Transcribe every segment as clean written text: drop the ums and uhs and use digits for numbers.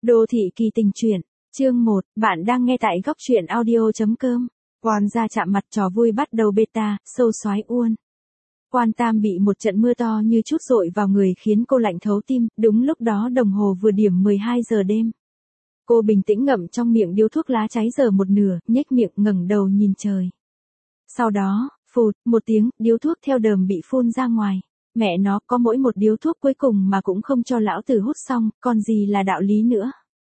Đô thị kỳ tình truyện, chương 1, bạn đang nghe tại góc truyện audio.com. Quan gia chạm mặt trò vui bắt đầu beta, sâu xoái uôn. Quan Tam bị một trận mưa to như chút dội vào người khiến cô lạnh thấu tim, đúng lúc đó đồng hồ vừa điểm 12 giờ đêm. Cô bình tĩnh ngậm trong miệng điếu thuốc lá cháy giờ một nửa, nhếch miệng ngẩng đầu nhìn trời. Sau đó, phụt, một tiếng, điếu thuốc theo đờm bị phun ra ngoài. Mẹ nó, có mỗi một điếu thuốc cuối cùng mà cũng không cho lão tử hút xong, còn gì là đạo lý nữa.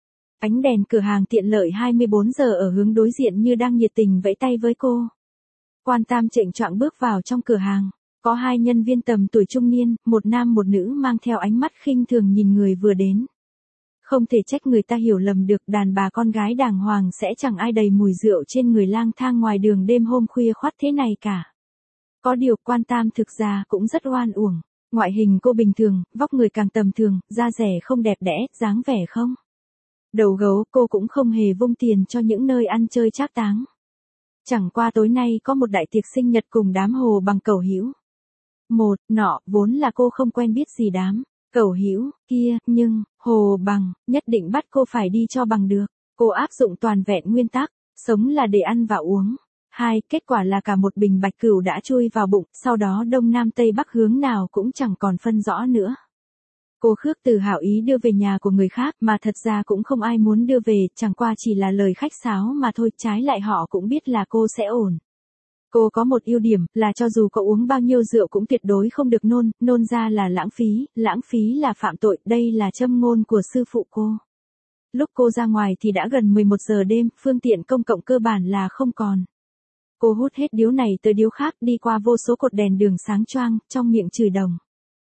Ánh đèn cửa hàng tiện lợi 24 giờ ở hướng đối diện như đang nhiệt tình vẫy tay với cô. Quan Tam chệnh choạng bước vào trong cửa hàng. Có hai nhân viên tầm tuổi trung niên, một nam một nữ mang theo ánh mắt khinh thường nhìn người vừa đến. Không thể trách người ta hiểu lầm được, đàn bà con gái đàng hoàng sẽ chẳng ai đầy mùi rượu trên người lang thang ngoài đường đêm hôm khuya khoắt thế này cả. Có điều Quan Tam thực ra cũng rất oan uổng. Ngoại hình cô bình thường, vóc người càng tầm thường, da dẻ không đẹp đẽ, dáng vẻ không đầu gấu, cô cũng không hề vung tiền cho những nơi ăn chơi trác táng. Chẳng qua tối nay có một đại tiệc sinh nhật cùng đám hồ bằng cẩu hữu. Một, nọ, vốn là cô không quen biết gì đám cẩu hữu kia, nhưng hồ bằng nhất định bắt cô phải đi cho bằng được. Cô áp dụng toàn vẹn nguyên tắc, sống là để ăn và uống. Hai, kết quả là cả một bình bạch cửu đã chui vào bụng, sau đó đông nam tây bắc hướng nào cũng chẳng còn phân rõ nữa. Cô Khước Từ hảo ý đưa về nhà của người khác mà thật ra cũng không ai muốn đưa về, chẳng qua chỉ là lời khách sáo mà thôi, trái lại họ cũng biết là cô sẽ ổn. Cô có một ưu điểm là cho dù có uống bao nhiêu rượu cũng tuyệt đối không được nôn ra là lãng phí là phạm tội, đây là châm ngôn của sư phụ cô. Lúc cô ra ngoài thì đã gần 11 giờ đêm, phương tiện công cộng cơ bản là không còn. Cô hút hết điếu này tới điếu khác, đi qua vô số cột đèn đường sáng choang, trong miệng chửi đồng.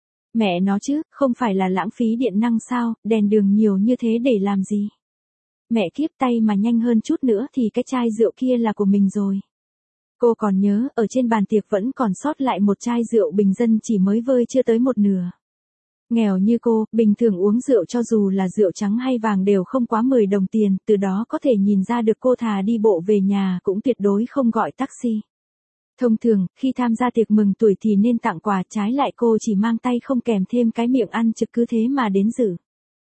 Mẹ nó chứ, không phải là lãng phí điện năng sao, đèn đường nhiều như thế để làm gì? Mẹ kiếp, tay mà nhanh hơn chút nữa thì cái chai rượu kia là của mình rồi. Cô còn nhớ, ở trên bàn tiệc vẫn còn sót lại một chai rượu bình dân chỉ mới vơi chưa tới một nửa. Nghèo như cô, bình thường uống rượu cho dù là rượu trắng hay vàng đều không quá 10 đồng tiền, từ đó có thể nhìn ra được cô thà đi bộ về nhà cũng tuyệt đối không gọi taxi. Thông thường, khi tham gia tiệc mừng tuổi thì nên tặng quà, trái lại cô chỉ mang tay không kèm thêm cái miệng ăn trực cứ thế mà đến dự.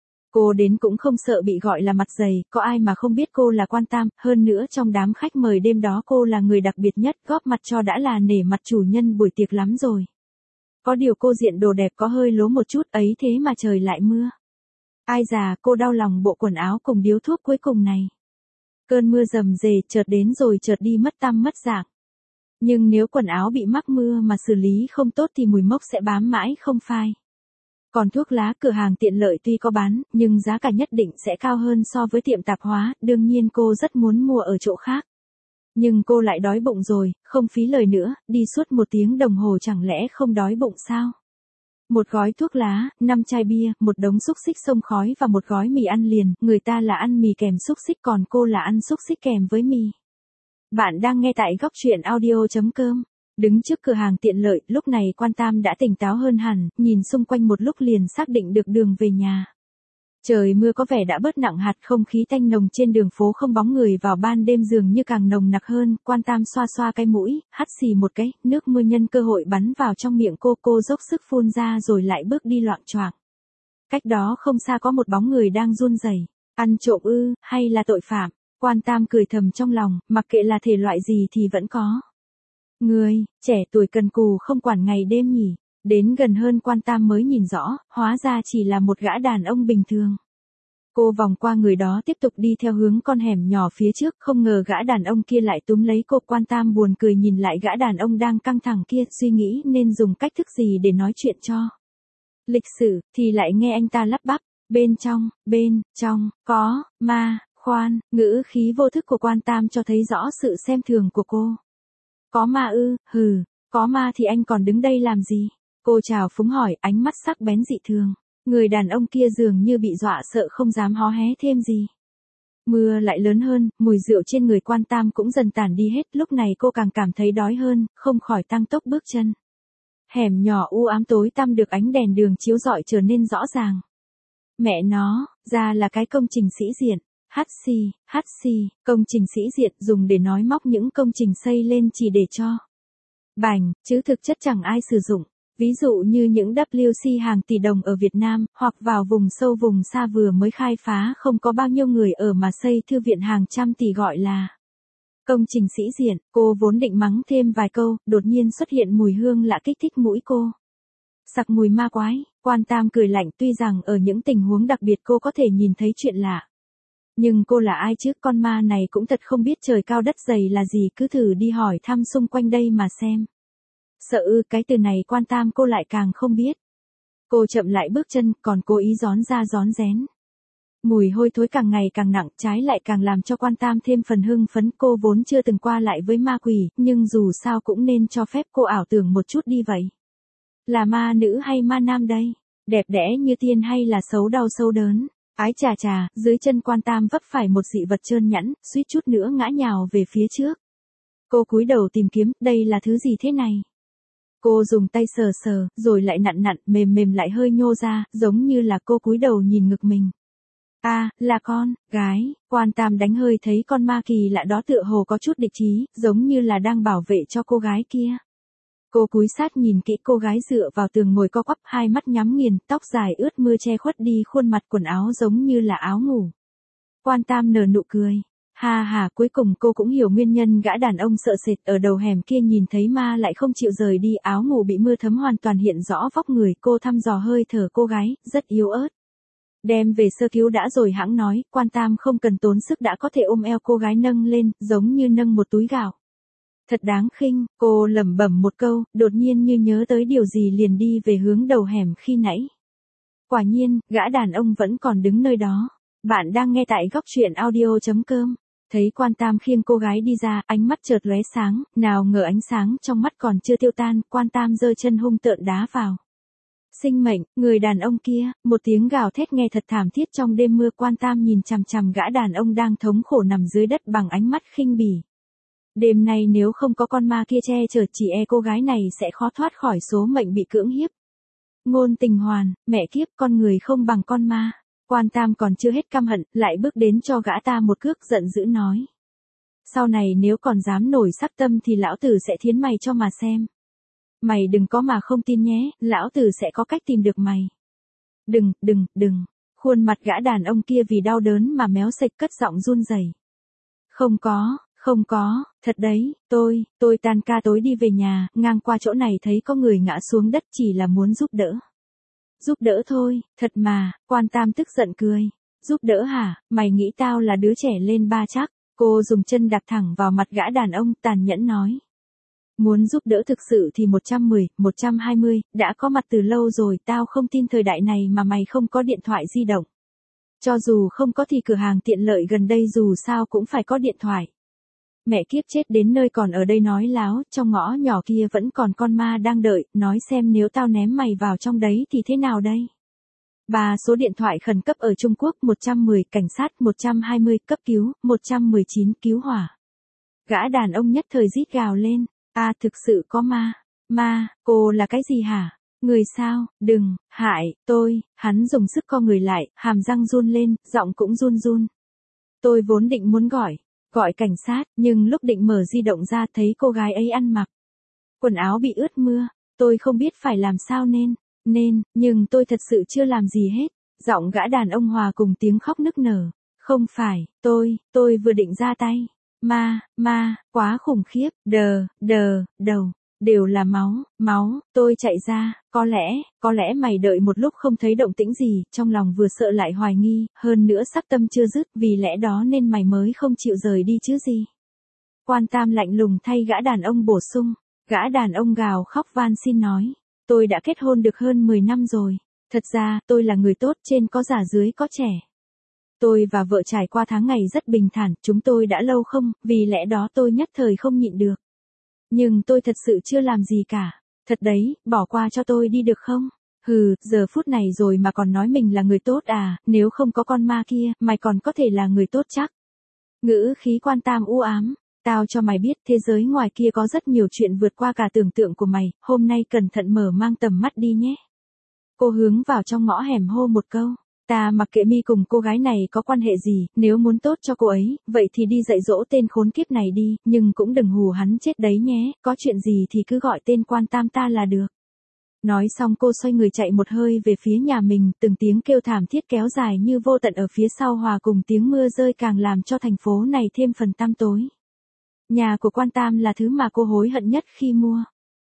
Cô đến cũng không sợ bị gọi là mặt dày, có ai mà không biết cô là Quan Tam, hơn nữa trong đám khách mời đêm đó cô là người đặc biệt nhất, góp mặt cho đã là nể mặt chủ nhân buổi tiệc lắm rồi. Có điều cô diện đồ đẹp có hơi lố một chút ấy thế mà trời lại mưa. Ai già, cô đau lòng bộ quần áo cùng điếu thuốc cuối cùng này. Cơn mưa rầm rề chợt đến rồi chợt đi mất tăm mất dạng. Nhưng nếu quần áo bị mắc mưa mà xử lý không tốt thì mùi mốc sẽ bám mãi không phai. Còn thuốc lá cửa hàng tiện lợi tuy có bán, nhưng giá cả nhất định sẽ cao hơn so với tiệm tạp hóa, đương nhiên cô rất muốn mua ở chỗ khác. Nhưng cô lại đói bụng rồi, không phí lời nữa, đi suốt 1 tiếng đồng hồ chẳng lẽ không đói bụng sao? Một gói thuốc lá, 5 chai bia, một đống xúc xích xông khói và một gói mì ăn liền, người ta là ăn mì kèm xúc xích còn cô là ăn xúc xích kèm với mì. Bạn đang nghe tại góc truyện audio.com. Đứng trước cửa hàng tiện lợi, lúc này Quan Tam đã tỉnh táo hơn hẳn, nhìn xung quanh một lúc liền xác định được đường về nhà. Trời mưa có vẻ đã bớt nặng hạt, không khí tanh nồng trên đường phố không bóng người vào ban đêm dường như càng nồng nặc hơn, Quan Tam xoa xoa cái mũi, hắt xì một cái, nước mưa nhân cơ hội bắn vào trong miệng cô dốc sức phun ra rồi lại bước đi loạng choạng. Cách đó không xa có một bóng người đang run rẩy, ăn trộm ư, hay là tội phạm? Quan Tam cười thầm trong lòng, mặc kệ là thể loại gì thì vẫn có. Người, trẻ tuổi cần cù không quản ngày đêm nhỉ. Đến gần hơn Quan Tam mới nhìn rõ, hóa ra chỉ là một gã đàn ông bình thường. Cô vòng qua người đó tiếp tục đi theo hướng con hẻm nhỏ phía trước, không ngờ gã đàn ông kia lại túm lấy cô. Quan Tam buồn cười nhìn lại gã đàn ông đang căng thẳng kia, suy nghĩ nên dùng cách thức gì để nói chuyện cho lịch sử, thì lại nghe anh ta lắp bắp, bên trong, có, ma. Khoan, ngữ khí vô thức của Quan Tam cho thấy rõ sự xem thường của cô. Có ma ư, hừ, có ma thì anh còn đứng đây làm gì? Cô trào phúng hỏi, ánh mắt sắc bén dị thường. Người đàn ông kia dường như bị dọa sợ không dám hó hé thêm gì. Mưa lại lớn hơn, mùi rượu trên người Quan Tam cũng dần tản đi hết, lúc này cô càng cảm thấy đói hơn, không khỏi tăng tốc bước chân. Hẻm nhỏ u ám tối tăm được ánh đèn đường chiếu rọi trở nên rõ ràng. Mẹ nó, ra là cái công trình sĩ diện. Hát xì, công trình sĩ diện dùng để nói móc những công trình xây lên chỉ để cho bành, chứ thực chất chẳng ai sử dụng. Ví dụ như những WC hàng tỷ đồng ở Việt Nam, hoặc vào vùng sâu vùng xa vừa mới khai phá không có bao nhiêu người ở mà xây thư viện hàng trăm tỷ gọi là công trình sĩ diện. Cô vốn định mắng thêm vài câu, đột nhiên xuất hiện mùi hương lạ kích thích mũi cô. Sặc mùi ma quái. Quan Tam cười lạnh, tuy rằng ở những tình huống đặc biệt cô có thể nhìn thấy chuyện lạ. Nhưng cô là ai chứ, con ma này cũng thật không biết trời cao đất dày là gì, cứ thử đi hỏi thăm xung quanh đây mà xem. Sợ ư, cái từ này Quan Tam cô lại càng không biết. Cô chậm lại bước chân, còn cố ý gión ra gión rén. Mùi hôi thối càng ngày càng nặng, trái lại càng làm cho Quan Tam thêm phần hưng phấn. Cô vốn chưa từng qua lại với ma quỷ, nhưng dù sao cũng nên cho phép cô ảo tưởng một chút đi vậy. Là ma nữ hay ma nam đây? Đẹp đẽ như tiên hay là xấu đau sâu đớn? Ái chà chà, dưới chân Quan Tam vấp phải một dị vật trơn nhẵn, suýt chút nữa ngã nhào về phía trước. Cô cúi đầu tìm kiếm, đây là thứ gì thế này? Cô dùng tay sờ sờ, rồi lại nặn nặn, mềm mềm lại hơi nhô ra, giống như là cô cúi đầu nhìn ngực mình. À, là con, gái. Quan Tam đánh hơi thấy con ma kỳ lạ đó tựa hồ có chút địch ý, giống như là đang bảo vệ cho cô gái kia. Cô cúi sát nhìn kỹ cô gái dựa vào tường ngồi co quắp, hai mắt nhắm nghiền, tóc dài ướt mưa che khuất đi khuôn mặt, quần áo giống như là áo ngủ. Quan Tam nở nụ cười. Ha ha, cuối cùng cô cũng hiểu nguyên nhân gã đàn ông sợ sệt ở đầu hẻm kia nhìn thấy ma lại không chịu rời đi, áo ngủ bị mưa thấm hoàn toàn hiện rõ vóc người. Cô thăm dò hơi thở cô gái, rất yếu ớt. Đem về sơ cứu đã rồi hãng nói. Quan Tam không cần tốn sức đã có thể ôm eo cô gái nâng lên, giống như nâng một túi gạo. Thật đáng khinh, cô lẩm bẩm một câu, đột nhiên như nhớ tới điều gì liền đi về hướng đầu hẻm khi nãy. Quả nhiên, gã đàn ông vẫn còn đứng nơi đó. Bạn đang nghe tại góc truyện audio.com. Thấy Quan Tam khiêng cô gái đi ra, ánh mắt chợt lóe sáng, nào ngờ ánh sáng trong mắt còn chưa tiêu tan, Quan Tam giơ chân hung tợn đá vào. Sinh mệnh, người đàn ông kia, một tiếng gào thét nghe thật thảm thiết trong đêm mưa. Quan Tam nhìn chằm chằm gã đàn ông đang thống khổ nằm dưới đất bằng ánh mắt khinh bỉ. Đêm nay nếu không có con ma kia che chở, chỉ e cô gái này sẽ khó thoát khỏi số mệnh bị cưỡng hiếp. Ngôn Tình Hoàn, mẹ kiếp, con người không bằng con ma. Quan Tam còn chưa hết căm hận, lại bước đến cho gã ta một cước, giận dữ nói. Sau này nếu còn dám nổi sắc tâm thì lão tử sẽ thiến mày cho mà xem. Mày đừng có mà không tin nhé, lão tử sẽ có cách tìm được mày. Đừng. Khuôn mặt gã đàn ông kia vì đau đớn mà méo sệch, cất giọng run rẩy. Không có, thật đấy, tôi tan ca tối đi về nhà, ngang qua chỗ này thấy có người ngã xuống đất, chỉ là muốn giúp đỡ. Giúp đỡ thôi, thật mà. Quan Tam tức giận cười. Giúp đỡ hả, mày nghĩ tao là đứa trẻ lên ba chắc? Cô dùng chân đạp thẳng vào mặt gã đàn ông, tàn nhẫn nói. Muốn giúp đỡ thực sự thì 110, 120, đã có mặt từ lâu rồi, tao không tin thời đại này mà mày không có điện thoại di động. Cho dù không có thì cửa hàng tiện lợi gần đây dù sao cũng phải có điện thoại. Mẹ kiếp, chết đến nơi còn ở đây nói láo, trong ngõ nhỏ kia vẫn còn con ma đang đợi, nói xem nếu tao ném mày vào trong đấy thì thế nào đây? 3 số điện thoại khẩn cấp ở Trung Quốc: 110 cảnh sát, 120 cấp cứu, 119 cứu hỏa. Gã đàn ông nhất thời rít gào lên. À, thực sự có ma. Ma, cô là cái gì hả? Người sao? Đừng hại tôi. Hắn dùng sức co người lại, hàm răng run lên, giọng cũng run. Tôi vốn định muốn gọi cảnh sát, nhưng lúc định mở di động ra thấy cô gái ấy ăn mặc quần áo bị ướt mưa. Tôi không biết phải làm sao nên, nhưng tôi thật sự chưa làm gì hết. Giọng gã đàn ông hòa cùng tiếng khóc nức nở. Không phải, tôi vừa định ra tay. Ma, quá khủng khiếp, đầu, đều là máu, tôi chạy ra, có lẽ mày đợi một lúc không thấy động tĩnh gì, trong lòng vừa sợ lại hoài nghi, hơn nữa sắc tâm chưa dứt, vì lẽ đó nên mày mới không chịu rời đi chứ gì. Quan Tam lạnh lùng thay gã đàn ông bổ sung, gã đàn ông gào khóc van xin nói, tôi đã kết hôn được hơn 10 năm rồi, thật ra tôi là người tốt, trên có già dưới có trẻ. Tôi và vợ trải qua tháng ngày rất bình thản, chúng tôi đã lâu không, vì lẽ đó tôi nhất thời không nhịn được. Nhưng tôi thật sự chưa làm gì cả. Thật đấy, bỏ qua cho tôi đi được không? Hừ, giờ phút này rồi mà còn nói mình là người tốt à, nếu không có con ma kia, mày còn có thể là người tốt chắc. Ngữ khí Quan Tam u ám. Tao cho mày biết thế giới ngoài kia có rất nhiều chuyện vượt qua cả tưởng tượng của mày, hôm nay cẩn thận mở mang tầm mắt đi nhé. Cô hướng vào trong ngõ hẻm hô một câu. Ta mặc kệ mi cùng cô gái này có quan hệ gì, nếu muốn tốt cho cô ấy, vậy thì đi dạy dỗ tên khốn kiếp này đi, nhưng cũng đừng hù hắn chết đấy nhé, có chuyện gì thì cứ gọi tên Quan Tam ta là được. Nói xong cô xoay người chạy một hơi về phía nhà mình, từng tiếng kêu thảm thiết kéo dài như vô tận ở phía sau hòa cùng tiếng mưa rơi càng làm cho thành phố này thêm phần tăm tối. Nhà của Quan Tam là thứ mà cô hối hận nhất khi mua.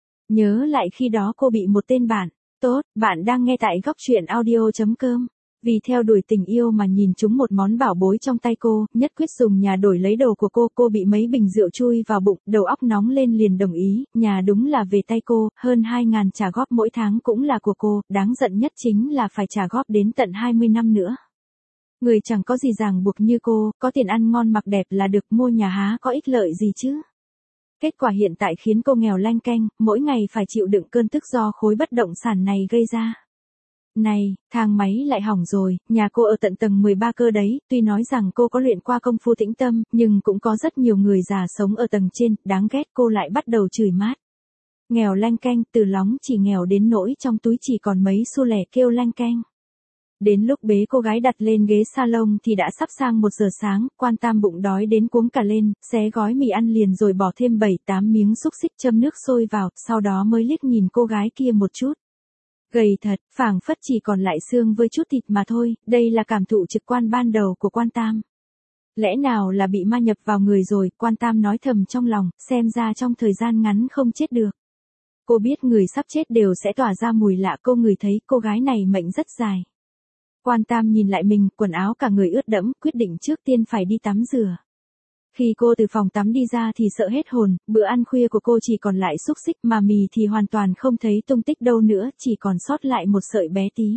Nhớ lại khi đó cô bị một tên bạn. Tốt, bạn đang nghe tại góc truyện audio.com. Vì theo đuổi tình yêu mà nhìn trúng một món bảo bối trong tay cô, nhất quyết dùng nhà đổi lấy đồ của cô bị mấy bình rượu chui vào bụng, đầu óc nóng lên liền đồng ý, nhà đúng là về tay cô, hơn 2.000 trả góp mỗi tháng cũng là của cô, đáng giận nhất chính là phải trả góp đến tận 20 năm nữa. Người chẳng có gì ràng buộc như cô, có tiền ăn ngon mặc đẹp là được, mua nhà há có ích lợi gì chứ. Kết quả hiện tại khiến cô nghèo lanh keng, mỗi ngày phải chịu đựng cơn tức do khối bất động sản này gây ra. Này, thang máy lại hỏng rồi, nhà cô ở tận tầng 13 cơ đấy, tuy nói rằng cô có luyện qua công phu tĩnh tâm, nhưng cũng có rất nhiều người già sống ở tầng trên, đáng ghét, cô lại bắt đầu chửi mát. Nghèo lanh keng, từ lóng chỉ nghèo đến nỗi trong túi chỉ còn mấy xu lẻ kêu lanh keng. Đến lúc bế cô gái đặt lên ghế salon thì đã sắp sang 1 giờ sáng, Quan Tam bụng đói đến cuống cả lên, xé gói mì ăn liền rồi bỏ thêm 7-8 miếng xúc xích châm nước sôi vào, sau đó mới liếc nhìn cô gái kia một chút. Gầy thật, phảng phất chỉ còn lại xương với chút thịt mà thôi, đây là cảm thụ trực quan ban đầu của Quan Tam. Lẽ nào là bị ma nhập vào người rồi, Quan Tam nói thầm trong lòng, xem ra trong thời gian ngắn không chết được. Cô biết người sắp chết đều sẽ tỏa ra mùi lạ, cô ngửi thấy cô gái này mệnh rất dài. Quan Tam nhìn lại mình, quần áo cả người ướt đẫm, quyết định trước tiên phải đi tắm rửa. Khi cô từ phòng tắm đi ra thì sợ hết hồn, bữa ăn khuya của cô chỉ còn lại xúc xích mà mì thì hoàn toàn không thấy tung tích đâu nữa, chỉ còn sót lại một sợi bé tí.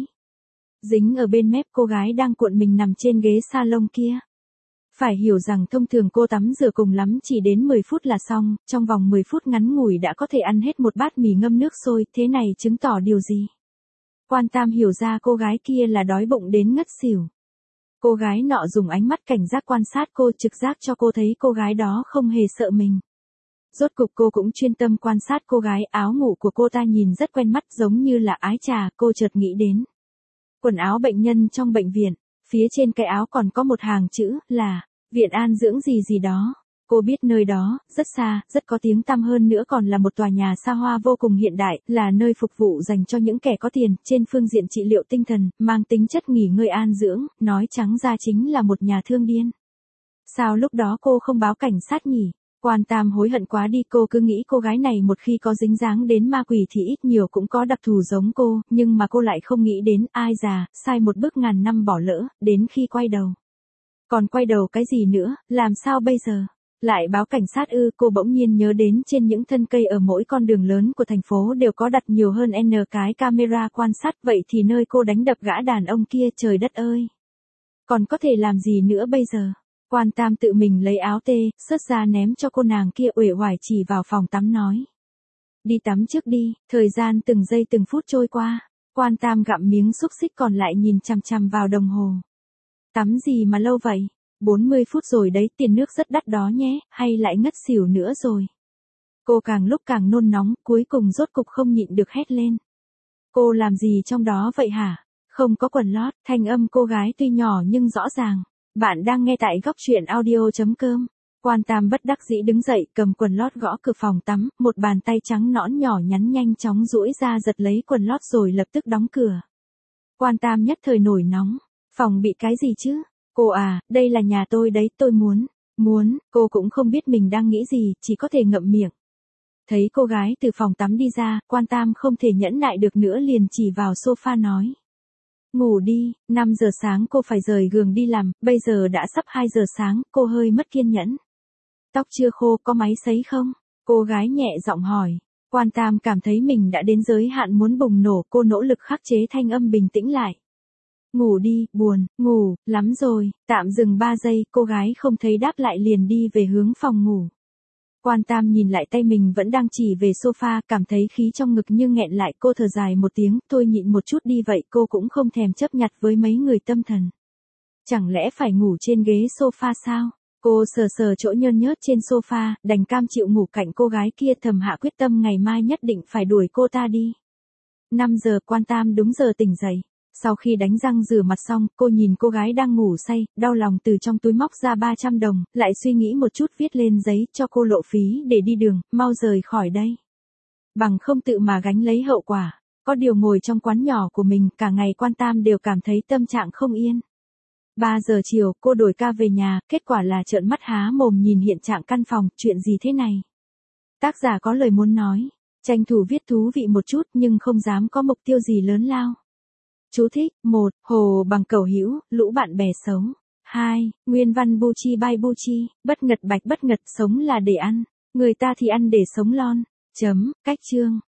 Dính ở bên mép cô gái đang cuộn mình nằm trên ghế salon kia. Phải hiểu rằng thông thường cô tắm rửa cùng lắm chỉ đến 10 phút là xong, trong vòng 10 phút ngắn ngủi đã có thể ăn hết một bát mì ngâm nước sôi, thế này chứng tỏ điều gì? Quan Tam hiểu ra cô gái kia là đói bụng đến ngất xỉu. Cô gái nọ dùng ánh mắt cảnh giác quan sát cô, trực giác cho cô thấy cô gái đó không hề sợ mình. Rốt cục cô cũng chuyên tâm quan sát cô gái, áo ngủ của cô ta nhìn rất quen mắt giống như là ái trà, cô chợt nghĩ đến. Quần áo bệnh nhân trong bệnh viện, phía trên cái áo còn có một hàng chữ là, Viện An Dưỡng gì gì đó. Cô biết nơi đó, rất xa, rất có tiếng tăm hơn nữa còn là một tòa nhà xa hoa vô cùng hiện đại, là nơi phục vụ dành cho những kẻ có tiền, trên phương diện trị liệu tinh thần, mang tính chất nghỉ ngơi an dưỡng, nói trắng ra chính là một nhà thương điên. Sao lúc đó cô không báo cảnh sát nhỉ? Quan Tam hối hận quá đi, cô cứ nghĩ cô gái này một khi có dính dáng đến ma quỷ thì ít nhiều cũng có đặc thù giống cô, nhưng mà cô lại không nghĩ đến, ai già, sai một bước ngàn năm bỏ lỡ, đến khi quay đầu. Còn quay đầu cái gì nữa, làm sao bây giờ? Lại báo cảnh sát ư? Cô bỗng nhiên nhớ đến trên những thân cây ở mỗi con đường lớn của thành phố đều có đặt nhiều hơn N cái camera quan sát, vậy thì nơi cô đánh đập gã đàn ông kia, trời đất ơi. Còn có thể làm gì nữa bây giờ? Quan Tam tự mình lấy áo tê, sớt ra ném cho cô nàng kia, uể oải chỉ vào phòng tắm nói. Đi tắm trước đi, thời gian từng giây từng phút trôi qua. Quan Tam gặm miếng xúc xích còn lại nhìn chằm chằm vào đồng hồ. Tắm gì mà lâu vậy? 40 phút rồi đấy, tiền nước rất đắt đó nhé, hay lại ngất xỉu nữa rồi. Cô càng lúc càng nôn nóng, cuối cùng rốt cục không nhịn được hét lên. Cô làm gì trong đó vậy hả? Không có quần lót, thanh âm cô gái tuy nhỏ nhưng rõ ràng. Bạn đang nghe tại góc truyện audio.com. Quan Tam bất đắc dĩ đứng dậy, cầm quần lót gõ cửa phòng tắm, một bàn tay trắng nõn nhỏ nhắn nhanh chóng duỗi ra giật lấy quần lót rồi lập tức đóng cửa. Quan Tam nhất thời nổi nóng. Phòng bị cái gì chứ? Cô à, đây là nhà tôi đấy, tôi muốn, cô cũng không biết mình đang nghĩ gì, chỉ có thể ngậm miệng. Thấy cô gái từ phòng tắm đi ra, Quan Tam không thể nhẫn nại được nữa liền chỉ vào sofa nói. Ngủ đi, 5 giờ sáng cô phải rời giường đi làm, bây giờ đã sắp 2 giờ sáng, cô hơi mất kiên nhẫn. Tóc chưa khô, có máy sấy không? Cô gái nhẹ giọng hỏi. Quan Tam cảm thấy mình đã đến giới hạn muốn bùng nổ, cô nỗ lực khắc chế thanh âm bình tĩnh lại. Ngủ đi, buồn, ngủ, lắm rồi, tạm dừng 3 giây, cô gái không thấy đáp lại liền đi về hướng phòng ngủ. Quan Tam nhìn lại tay mình vẫn đang chỉ về sofa, cảm thấy khí trong ngực như nghẹn lại, cô thở dài một tiếng, thôi nhịn một chút đi vậy, cô cũng không thèm chấp nhặt với mấy người tâm thần. Chẳng lẽ phải ngủ trên ghế sofa sao? Cô sờ sờ chỗ nhơn nhớt trên sofa, đành cam chịu ngủ cạnh cô gái kia, thầm hạ quyết tâm ngày mai nhất định phải đuổi cô ta đi. 5 giờ, Quan Tam đúng giờ tỉnh dậy. Sau khi đánh răng rửa mặt xong, cô nhìn cô gái đang ngủ say, đau lòng từ trong túi móc ra 300 đồng, lại suy nghĩ một chút viết lên giấy cho cô lộ phí để đi đường, mau rời khỏi đây. Bằng không tự mà gánh lấy hậu quả. Có điều ngồi trong quán nhỏ của mình cả ngày Quan Tam đều cảm thấy tâm trạng không yên. 3 giờ chiều, cô đổi ca về nhà, kết quả là trợn mắt há mồm nhìn hiện trạng căn phòng, chuyện gì thế này? Tác giả có lời muốn nói, tranh thủ viết thú vị một chút nhưng không dám có mục tiêu gì lớn lao. Chú thích: 1. Hồ bằng cẩu hữu, lũ bạn bè xấu. 2. Nguyên văn bu chi bai bu chi, bất ngật bạch bất ngật, sống là để ăn, người ta thì ăn để sống lon. Chấm, cách chương.